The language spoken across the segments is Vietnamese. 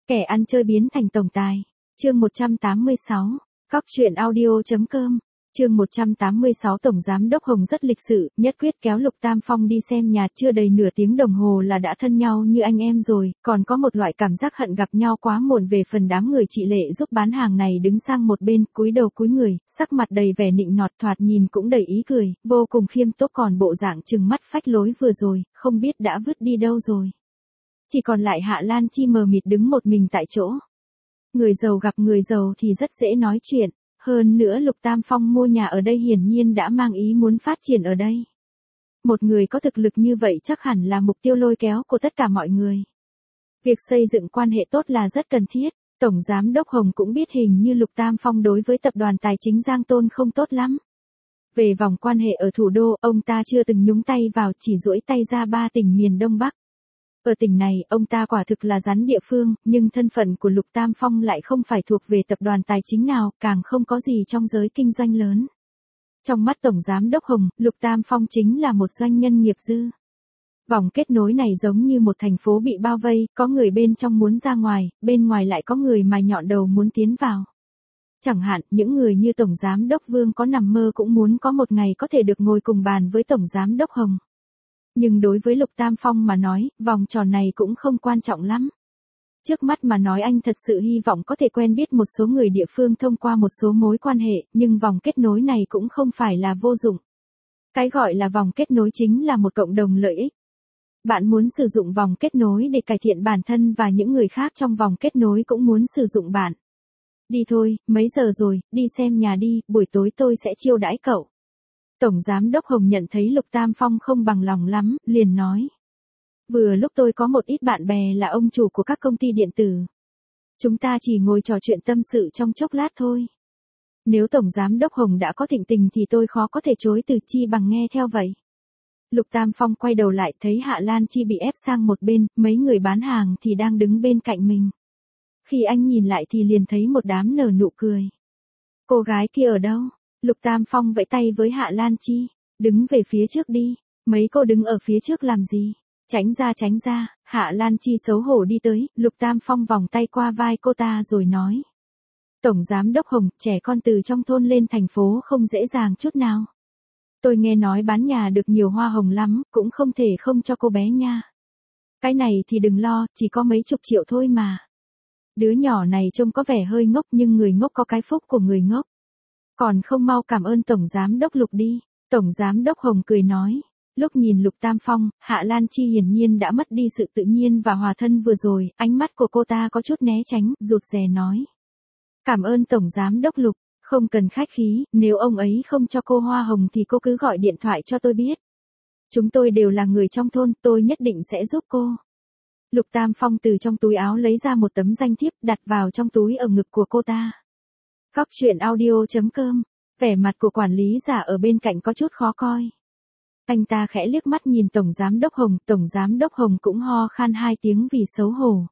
Kẻ ăn chơi biến thành tổng tài. Chương 186. Cóc truyện audio.com. Chương 186. Tổng giám đốc Hồng rất lịch sự, nhất quyết kéo Lục Tam Phong đi xem nhà, chưa đầy nửa tiếng đồng hồ là đã thân nhau như anh em rồi, còn có một loại cảm giác hận gặp nhau quá muộn. Về phần đám người chị Lệ giúp bán hàng này đứng sang một bên, cúi đầu cúi người, sắc mặt đầy vẻ nịnh nọt, thoạt nhìn cũng đầy ý cười, vô cùng khiêm tốn, còn bộ dạng trừng mắt phách lối vừa rồi, không biết đã vứt đi đâu rồi. Chỉ còn lại Hạ Lan Chi mờ mịt đứng một mình tại chỗ. Người giàu gặp người giàu thì rất dễ nói chuyện. Hơn nữa Lục Tam Phong mua nhà ở đây hiển nhiên đã mang ý muốn phát triển ở đây. Một người có thực lực như vậy chắc hẳn là mục tiêu lôi kéo của tất cả mọi người. Việc xây dựng quan hệ tốt là rất cần thiết. Tổng Giám đốc Hồng cũng biết hình như Lục Tam Phong đối với tập đoàn tài chính Giang Tôn không tốt lắm. Về vòng quan hệ ở thủ đô, ông ta chưa từng nhúng tay vào, chỉ duỗi tay ra 3 tỉnh miền Đông Bắc. Ở tỉnh này, ông ta quả thực là rắn địa phương, nhưng thân phận của Lục Tam Phong lại không phải thuộc về tập đoàn tài chính nào, càng không có gì trong giới kinh doanh lớn. Trong mắt Tổng Giám đốc Hồng, Lục Tam Phong chính là một doanh nhân nghiệp dư. Vòng kết nối này giống như một thành phố bị bao vây, có người bên trong muốn ra ngoài, bên ngoài lại có người mài nhọn đầu muốn tiến vào. Chẳng hạn, những người như Tổng Giám đốc Vương có nằm mơ cũng muốn có một ngày có thể được ngồi cùng bàn với Tổng Giám đốc Hồng. Nhưng đối với Lục Tam Phong mà nói, vòng tròn này cũng không quan trọng lắm. Trước mắt mà nói, anh thật sự hy vọng có thể quen biết một số người địa phương thông qua một số mối quan hệ, nhưng vòng kết nối này cũng không phải là vô dụng. Cái gọi là vòng kết nối chính là một cộng đồng lợi ích. Bạn muốn sử dụng vòng kết nối để cải thiện bản thân và những người khác trong vòng kết nối cũng muốn sử dụng bạn. Đi thôi, mấy giờ rồi, đi xem nhà đi, buổi tối tôi sẽ chiêu đãi cậu. Tổng Giám đốc Hồng nhận thấy Lục Tam Phong không bằng lòng lắm, liền nói. Vừa lúc tôi có một ít bạn bè là ông chủ của các công ty điện tử. Chúng ta chỉ ngồi trò chuyện tâm sự trong chốc lát thôi. Nếu Tổng Giám đốc Hồng đã có thịnh tình thì tôi khó có thể chối từ, chi bằng nghe theo vậy. Lục Tam Phong quay đầu lại thấy Hạ Lan Chi bị ép sang một bên, mấy người bán hàng thì đang đứng bên cạnh mình. Khi anh nhìn lại thì liền thấy một đám nở nụ cười. Cô gái kia ở đâu? Lục Tam Phong vẫy tay với Hạ Lan Chi, đứng về phía trước đi, mấy cô đứng ở phía trước làm gì? Tránh ra, Hạ Lan Chi xấu hổ đi tới, Lục Tam Phong vòng tay qua vai cô ta rồi nói. Tổng Giám đốc Hồng, trẻ con từ trong thôn lên thành phố không dễ dàng chút nào. Tôi nghe nói bán nhà được nhiều hoa hồng lắm, cũng không thể không cho cô bé nha. Cái này thì đừng lo, chỉ có mấy chục triệu thôi mà. Đứa nhỏ này trông có vẻ hơi ngốc nhưng người ngốc có cái phúc của người ngốc. Còn không mau cảm ơn Tổng Giám đốc Lục đi. Tổng Giám đốc Hồng cười nói. Lúc nhìn Lục Tam Phong, Hạ Lan Chi hiển nhiên đã mất đi sự tự nhiên và hòa thân vừa rồi, ánh mắt của cô ta có chút né tránh, rụt rè nói. Cảm ơn Tổng Giám đốc Lục, không cần khách khí, nếu ông ấy không cho cô hoa hồng thì cô cứ gọi điện thoại cho tôi biết. Chúng tôi đều là người trong thôn, tôi nhất định sẽ giúp cô. Lục Tam Phong từ trong túi áo lấy ra một tấm danh thiếp đặt vào trong túi ở ngực của cô ta. Cóc truyện audio.com. Vẻ mặt của quản lý giả ở bên cạnh có chút khó coi. Anh ta khẽ liếc mắt nhìn Tổng Giám đốc Hồng, Tổng Giám đốc Hồng cũng ho khan 2 tiếng vì xấu hổ.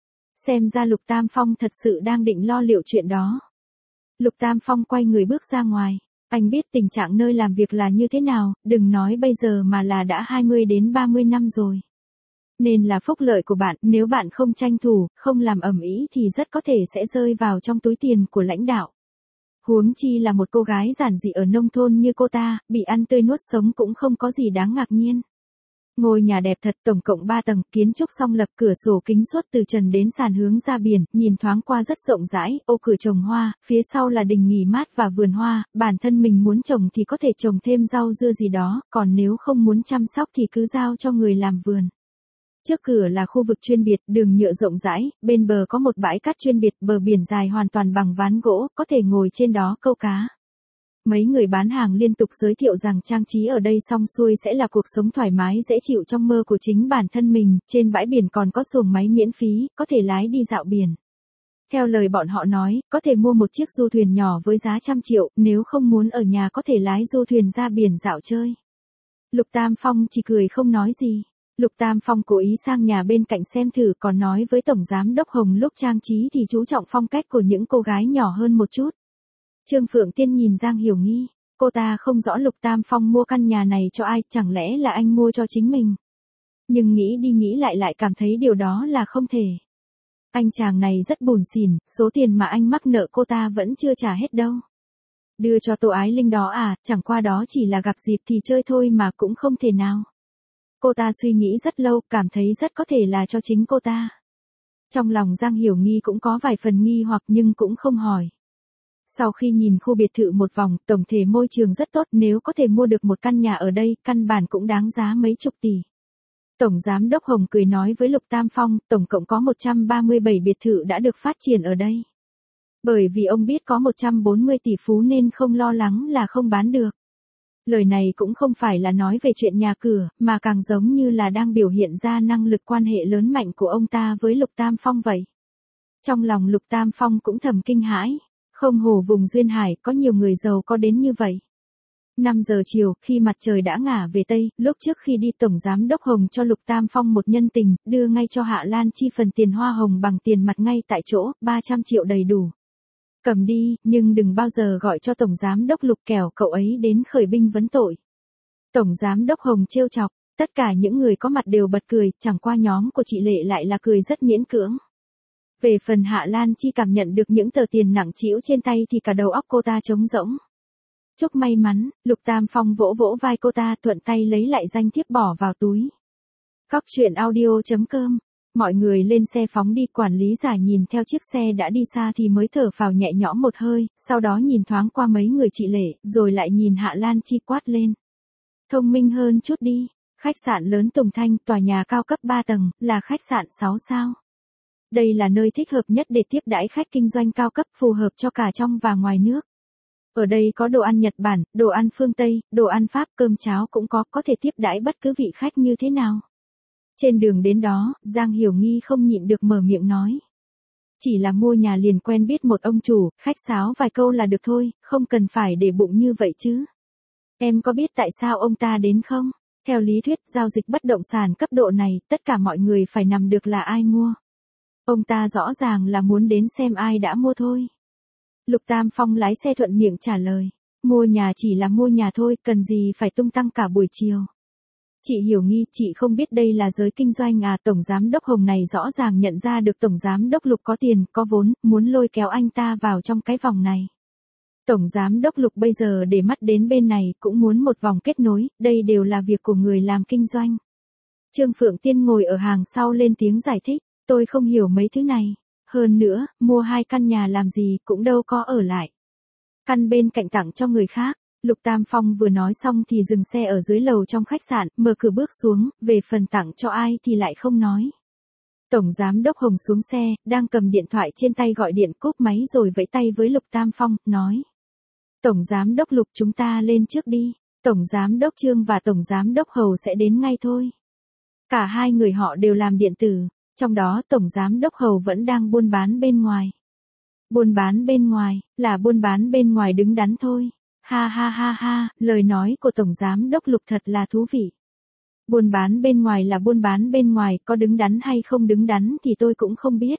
Xem ra Lục Tam Phong thật sự đang định lo liệu chuyện đó. Lục Tam Phong quay người bước ra ngoài. Anh biết tình trạng nơi làm việc là như thế nào, đừng nói bây giờ mà là đã 20 đến 30 năm rồi. Nên là phúc lợi của bạn, nếu bạn không tranh thủ, không làm ầm ĩ thì rất có thể sẽ rơi vào trong túi tiền của lãnh đạo. Huống chi là một cô gái giản dị ở nông thôn như cô ta, bị ăn tươi nuốt sống cũng không có gì đáng ngạc nhiên. Ngôi nhà đẹp thật, tổng cộng 3 tầng, kiến trúc song lập, cửa sổ kính suốt từ trần đến sàn hướng ra biển, nhìn thoáng qua rất rộng rãi, ô cửa trồng hoa, phía sau là đình nghỉ mát và vườn hoa, bản thân mình muốn trồng thì có thể trồng thêm rau dưa gì đó, còn nếu không muốn chăm sóc thì cứ giao cho người làm vườn. Trước cửa là khu vực chuyên biệt, đường nhựa rộng rãi, bên bờ có một bãi cát chuyên biệt, bờ biển dài hoàn toàn bằng ván gỗ, có thể ngồi trên đó câu cá. Mấy người bán hàng liên tục giới thiệu rằng trang trí ở đây xong xuôi sẽ là cuộc sống thoải mái dễ chịu trong mơ của chính bản thân mình, trên bãi biển còn có xuồng máy miễn phí, có thể lái đi dạo biển. Theo lời bọn họ nói, có thể mua một chiếc du thuyền nhỏ với giá 100 triệu, nếu không muốn ở nhà có thể lái du thuyền ra biển dạo chơi. Lục Tam Phong chỉ cười không nói gì. Lục Tam Phong cố ý sang nhà bên cạnh xem thử, còn nói với Tổng Giám đốc Hồng lúc trang trí thì chú trọng phong cách của những cô gái nhỏ hơn một chút. Trương Phượng Tiên nhìn Giang Hiểu Nghi, cô ta không rõ Lục Tam Phong mua căn nhà này cho ai, chẳng lẽ là anh mua cho chính mình. Nhưng nghĩ đi nghĩ lại cảm thấy điều đó là không thể. Anh chàng này rất buồn xỉn, số tiền mà anh mắc nợ cô ta vẫn chưa trả hết đâu. Đưa cho Tô Ái Linh đó à, chẳng qua đó chỉ là gặp dịp thì chơi thôi mà cũng không thể nào. Cô ta suy nghĩ rất lâu, cảm thấy rất có thể là cho chính cô ta. Trong lòng Giang Hiểu Nghi cũng có vài phần nghi hoặc nhưng cũng không hỏi. Sau khi nhìn khu biệt thự một vòng, tổng thể môi trường rất tốt, nếu có thể mua được một căn nhà ở đây, căn bản cũng đáng giá mấy chục tỷ. Tổng Giám đốc Hồng cười nói với Lục Tam Phong, tổng cộng có 137 biệt thự đã được phát triển ở đây. Bởi vì ông biết có 140 tỷ phú nên không lo lắng là không bán được. Lời này cũng không phải là nói về chuyện nhà cửa, mà càng giống như là đang biểu hiện ra năng lực quan hệ lớn mạnh của ông ta với Lục Tam Phong vậy. Trong lòng Lục Tam Phong cũng thầm kinh hãi, không hổ vùng duyên hải có nhiều người giàu có đến như vậy. 5 giờ chiều, khi mặt trời đã ngả về Tây, lúc trước khi đi Tổng Giám đốc Hồng cho Lục Tam Phong một nhân tình, đưa ngay cho Hạ Lan Chi phần tiền hoa hồng bằng tiền mặt ngay tại chỗ, 300 triệu đầy đủ. Cầm đi, nhưng đừng bao giờ gọi cho Tổng Giám đốc Lục kẻo cậu ấy đến khởi binh vấn tội. Tổng Giám đốc Hồng trêu chọc, tất cả những người có mặt đều bật cười, chẳng qua nhóm của chị Lệ lại là cười rất miễn cưỡng. Về phần Hạ Lan Chi cảm nhận được những tờ tiền nặng trĩu trên tay thì cả đầu óc cô ta trống rỗng. Chúc may mắn, Lục Tam Phong vỗ vỗ vai cô ta thuận tay lấy lại danh thiếp bỏ vào túi. Cóc truyện audio.com. Mọi người lên xe phóng đi, quản lý giả nhìn theo chiếc xe đã đi xa thì mới thở phào nhẹ nhõm một hơi, sau đó nhìn thoáng qua mấy người chị Lệ, rồi lại nhìn Hạ Lan Chi quát lên. Thông minh hơn chút đi, khách sạn lớn Tùng Thanh, tòa nhà cao cấp 3 tầng, là khách sạn 6 sao. Đây là nơi thích hợp nhất để tiếp đãi khách kinh doanh cao cấp, phù hợp cho cả trong và ngoài nước. Ở đây có đồ ăn Nhật Bản, đồ ăn phương Tây, đồ ăn Pháp, cơm cháo cũng có thể tiếp đãi bất cứ vị khách như thế nào. Trên đường đến đó, Giang Hiểu Nghi không nhịn được mở miệng nói. Chỉ là mua nhà liền quen biết một ông chủ, khách sáo vài câu là được thôi, không cần phải để bụng như vậy chứ. Em có biết tại sao ông ta đến không? Theo lý thuyết, giao dịch bất động sản cấp độ này, tất cả mọi người phải nắm được là ai mua. Ông ta rõ ràng là muốn đến xem ai đã mua thôi. Lục Tam Phong lái xe thuận miệng trả lời. Mua nhà chỉ là mua nhà thôi, cần gì phải tung tăng cả buổi chiều. Chị Hiểu Nghi, chị không biết đây là giới kinh doanh à? Tổng Giám đốc Hồng này rõ ràng nhận ra được Tổng Giám đốc Lục có tiền, có vốn, muốn lôi kéo anh ta vào trong cái vòng này. Tổng Giám đốc Lục bây giờ để mắt đến bên này, cũng muốn một vòng kết nối, đây đều là việc của người làm kinh doanh. Trương Phượng Tiên ngồi ở hàng sau lên tiếng giải thích, tôi không hiểu mấy thứ này. Hơn nữa, mua 2 căn nhà làm gì cũng đâu có ở lại. Căn bên cạnh tặng cho người khác. Lục Tam Phong vừa nói xong thì dừng xe ở dưới lầu trong khách sạn, mở cửa bước xuống, về phần tặng cho ai thì lại không nói. Tổng Giám đốc Hồng xuống xe, đang cầm điện thoại trên tay gọi điện, cúp máy rồi vẫy tay với Lục Tam Phong, nói. Tổng Giám đốc Lục, chúng ta lên trước đi, Tổng Giám đốc Trương và Tổng Giám đốc Hầu sẽ đến ngay thôi. Cả hai người họ đều làm điện tử, trong đó Tổng Giám đốc Hầu vẫn đang buôn bán bên ngoài. Buôn bán bên ngoài, là buôn bán bên ngoài đứng đắn thôi. Ha ha ha ha, lời nói của Tổng Giám đốc Lục thật là thú vị. Buôn bán bên ngoài là buôn bán bên ngoài, có đứng đắn hay không đứng đắn thì tôi cũng không biết.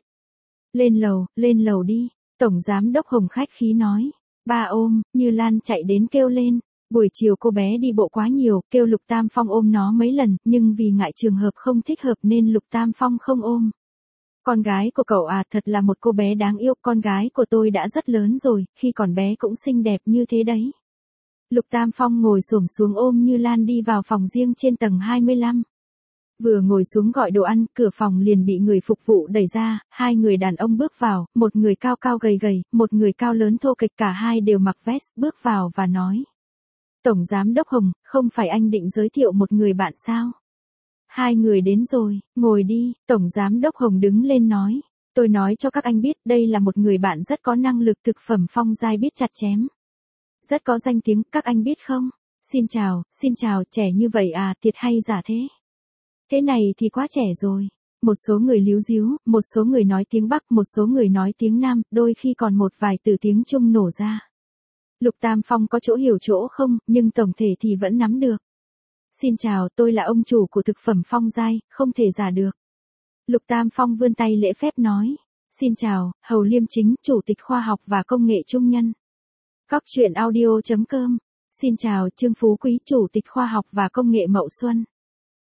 Lên lầu đi, Tổng Giám đốc Hồng khách khí nói. Ba ôm, Như Lan chạy đến kêu lên. Buổi chiều cô bé đi bộ quá nhiều, kêu Lục Tam Phong ôm nó mấy lần, nhưng vì ngại trường hợp không thích hợp nên Lục Tam Phong không ôm. Con gái của cậu à, thật là một cô bé đáng yêu, con gái của tôi đã rất lớn rồi, khi còn bé cũng xinh đẹp như thế đấy. Lục Tam Phong ngồi xổm xuống ôm Như Lan đi vào phòng riêng trên tầng 25. Vừa ngồi xuống gọi đồ ăn, cửa phòng liền bị người phục vụ đẩy ra, 2 người đàn ông bước vào, một người cao cao gầy gầy, một người cao lớn thô kệch, cả hai đều mặc vest, bước vào và nói. Tổng Giám đốc Hồng, không phải anh định giới thiệu một người bạn sao? 2 người đến rồi, ngồi đi, Tổng Giám đốc Hồng đứng lên nói. Tôi nói cho các anh biết, đây là một người bạn rất có năng lực, thực phẩm phong giai, biết chặt chém. Rất có danh tiếng, các anh biết không? Xin chào, trẻ như vậy à, thiệt hay giả thế? Thế này thì quá trẻ rồi. Một số người líu díu, một số người nói tiếng Bắc, một số người nói tiếng Nam, đôi khi còn một vài từ tiếng Trung nổ ra. Lục Tam Phong có chỗ hiểu chỗ không, nhưng tổng thể thì vẫn nắm được. Xin chào, tôi là ông chủ của thực phẩm phong giai, không thể giả được. Lục Tam Phong vươn tay lễ phép nói. Xin chào, Hầu Liêm Chính, Chủ tịch Khoa học và Công nghệ Trung Nhân. Cóc truyện audio.com. Xin chào, Trương Phú Quý, Chủ tịch Khoa học và Công nghệ Mậu Xuân.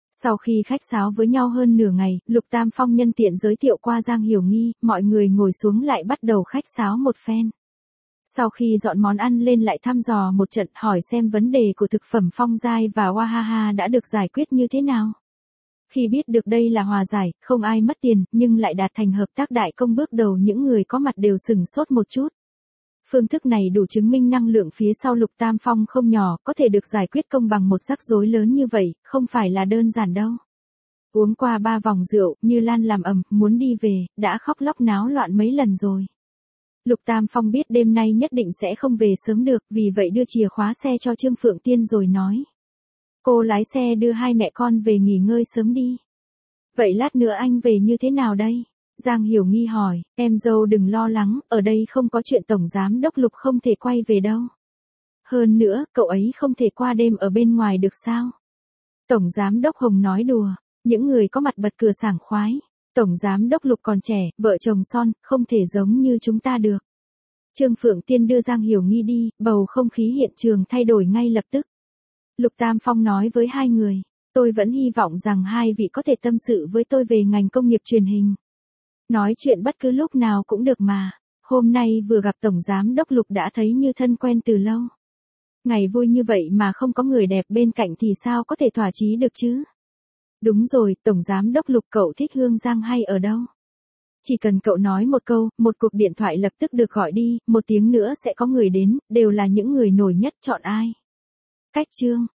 Sau khi khách sáo với nhau hơn nửa ngày, Lục Tam Phong nhân tiện giới thiệu qua Giang Hiểu Nghi, mọi người ngồi xuống lại bắt đầu khách sáo một phen. Sau khi dọn món ăn lên lại thăm dò một trận, hỏi xem vấn đề của thực phẩm Phong Giai và Wahaha đã được giải quyết như thế nào. Khi biết được đây là hòa giải, không ai mất tiền, nhưng lại đạt thành hợp tác đại công, bước đầu những người có mặt đều sửng sốt một chút. Phương thức này đủ chứng minh năng lượng phía sau Lục Tam Phong không nhỏ, có thể được giải quyết công bằng một rắc rối lớn như vậy, không phải là đơn giản đâu. Uống qua 3 vòng rượu, Như Lan làm ầm, muốn đi về, đã khóc lóc náo loạn mấy lần rồi. Lục Tam Phong biết đêm nay nhất định sẽ không về sớm được, vì vậy đưa chìa khóa xe cho Trương Phượng Tiên rồi nói. Cô lái xe đưa hai mẹ con về nghỉ ngơi sớm đi. Vậy lát nữa anh về như thế nào đây? Giang Hiểu Nghi hỏi, em dâu đừng lo lắng, ở đây không có chuyện Tổng Giám Đốc Lục không thể quay về đâu. Hơn nữa, cậu ấy không thể qua đêm ở bên ngoài được sao? Tổng Giám Đốc Hồng nói đùa, những người có mặt bật cười sảng khoái. Tổng Giám Đốc Lục còn trẻ, vợ chồng son, không thể giống như chúng ta được. Trương Phượng Tiên đưa Giang Hiểu Nghi đi, bầu không khí hiện trường thay đổi ngay lập tức. Lục Tam Phong nói với hai người, tôi vẫn hy vọng rằng hai vị có thể tâm sự với tôi về ngành công nghiệp truyền hình. Nói chuyện bất cứ lúc nào cũng được mà, hôm nay vừa gặp Tổng Giám Đốc Lục đã thấy như thân quen từ lâu. Ngày vui như vậy mà không có người đẹp bên cạnh thì sao có thể thỏa chí được chứ? Đúng rồi, Tổng Giám Đốc Lục, cậu thích Hương Giang hay ở đâu? Chỉ cần cậu nói một câu, một cuộc điện thoại lập tức được gọi đi, 1 tiếng nữa sẽ có người đến, đều là những người nổi nhất, chọn ai? Cách Trương